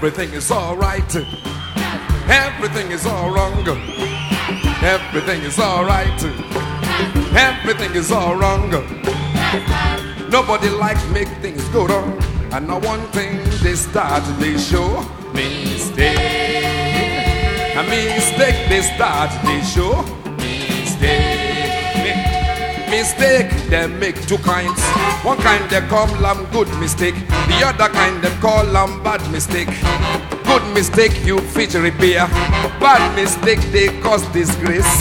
everything is all right. Everything is all wrong. Everything is all right. Everything is all wrong. Nobody likes make things go wrong. And now one thing they start, they show mistake. A mistake they start, they show mistake. Mistake, they make two kinds. One kind they call them good mistake. The other kind they call them bad mistake. Good mistake you fit repair. Bad mistake they cause disgrace.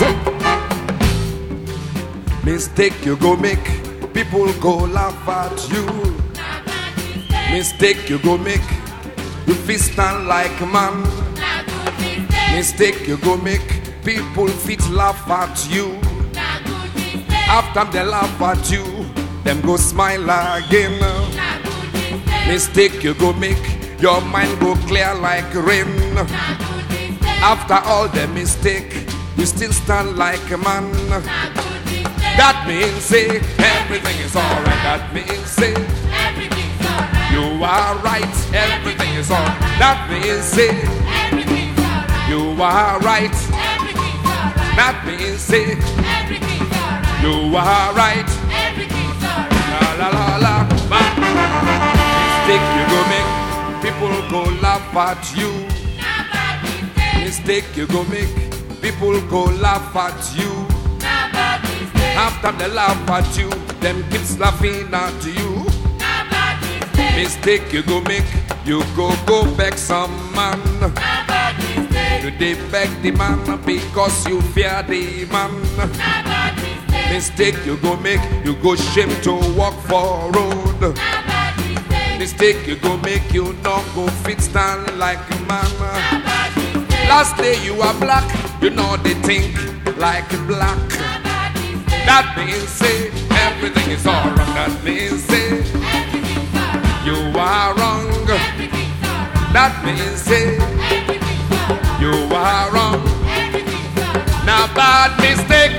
Mistake you go make, people go laugh at you. Mistake you go make, you fit stand like a man. Mistake you go make, people fit laugh at you. After they laugh at you, them go smile again. Mistake you go make, your mind go clear like rain. After all the mistake, you still stand like a man. That means say everything is alright. That means say everything's alright. You are right, everything is alright. That means say everything's alright. You are right, everything's alright. That means say everything's alright. You are right, everything's alright. La la la la. Mistake you go make, people go laugh at you. Mistake you go make, people go laugh at you. After they laugh at you, them keeps laughing at you. Mistake you go make, you go beg some man. You dey beg the man because you fear the man. Mistake you go make, you go shame to walk for road. Mistake you go make, you not go fit stand like a man. Last day you are black, you know they think like black. That means say everything is all wrong. That means say you are wrong. That means say you are wrong. Now bad mistake.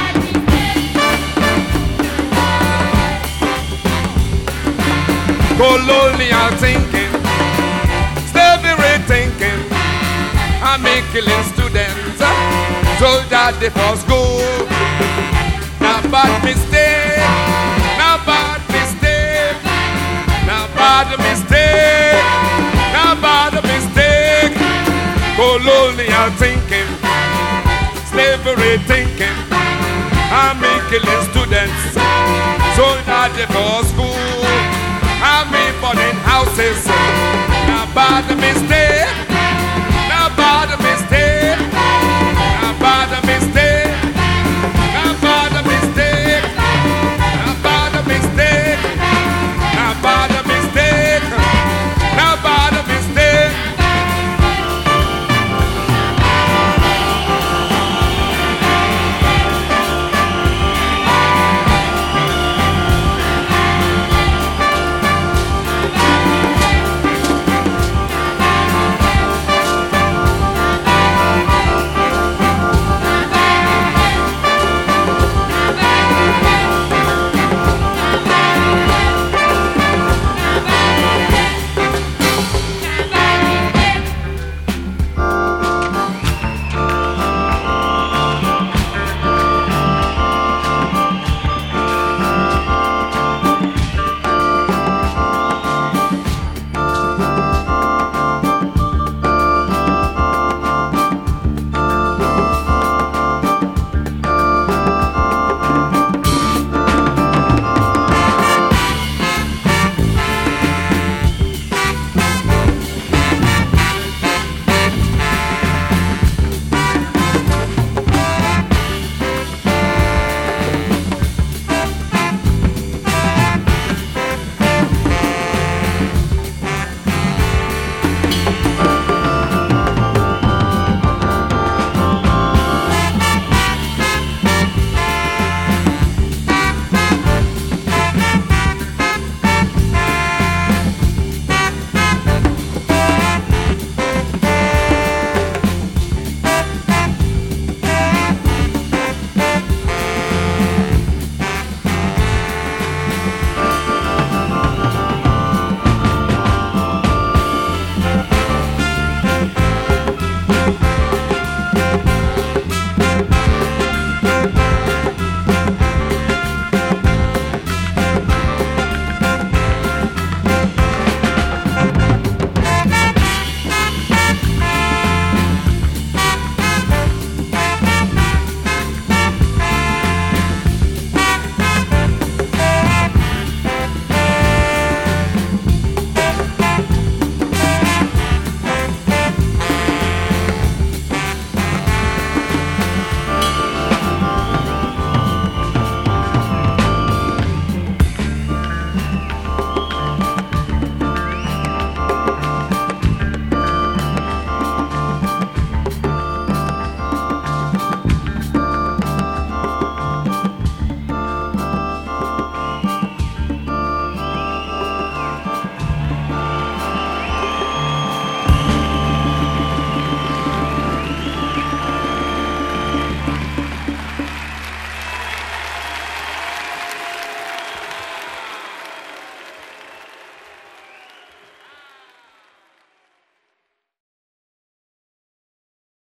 Colonial thinking, slavery thinking, I'm killing students, soldiers they for school. Now bad mistake, now bad mistake, now bad mistake, now bad mistake. Colonial thinking, slavery thinking, I'm killing students, soldiers they for school. I'm burning houses, now bad mistake.